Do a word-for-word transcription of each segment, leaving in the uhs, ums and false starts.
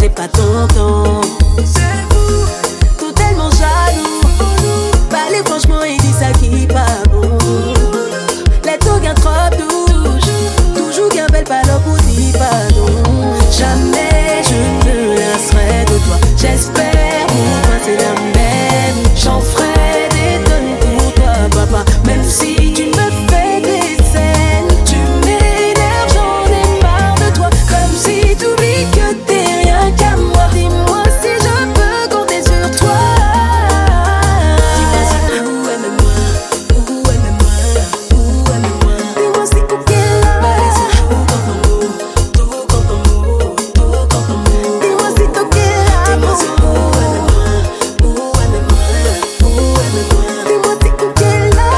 c'est pas ton temps. C'est fou, tout tellement jaloux. Parlez franchement et dis ça qui pas bon. Les taux gagnent trop douche. Toujours qu'un bel ballon pour dire pardon. Jamais je ne me lasserai de toi. J'espère pour toi c'est la même. J'en ferai des tonnes pour toi papa. Même si tu me fais des scènes. Tu m'énerves, j'en ai marre de toi. Comme si t'oublies que t'es rien qu'à moi. Dis-moi si je peux compter sur toi. Dis-moi si où aime-moi, où aime-moi, où aime-moi. Dis-moi si où qu'elle a. Tout quand ton mot, tout quand ton mot, tout quand ton mot. Dis-moi si t'as qu'elle a. Dis-moi si où aime-moi, où aime-moi, où aime-moi. Dis-moi si où qu'elle a.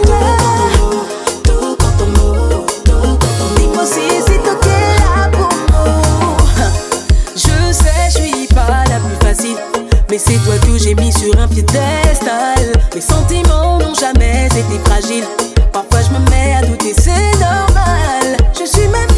Tout quand ton mot, tout quand ton mot. Dis-moi si c'est toi qu'elle a pour moi. Je sais, je suis pas la plus facile, mais c'est toi que j'ai mis sur un piédestal. Mes sentiments n'ont jamais été fragiles. Parfois je me mets à douter, c'est normal. Je suis même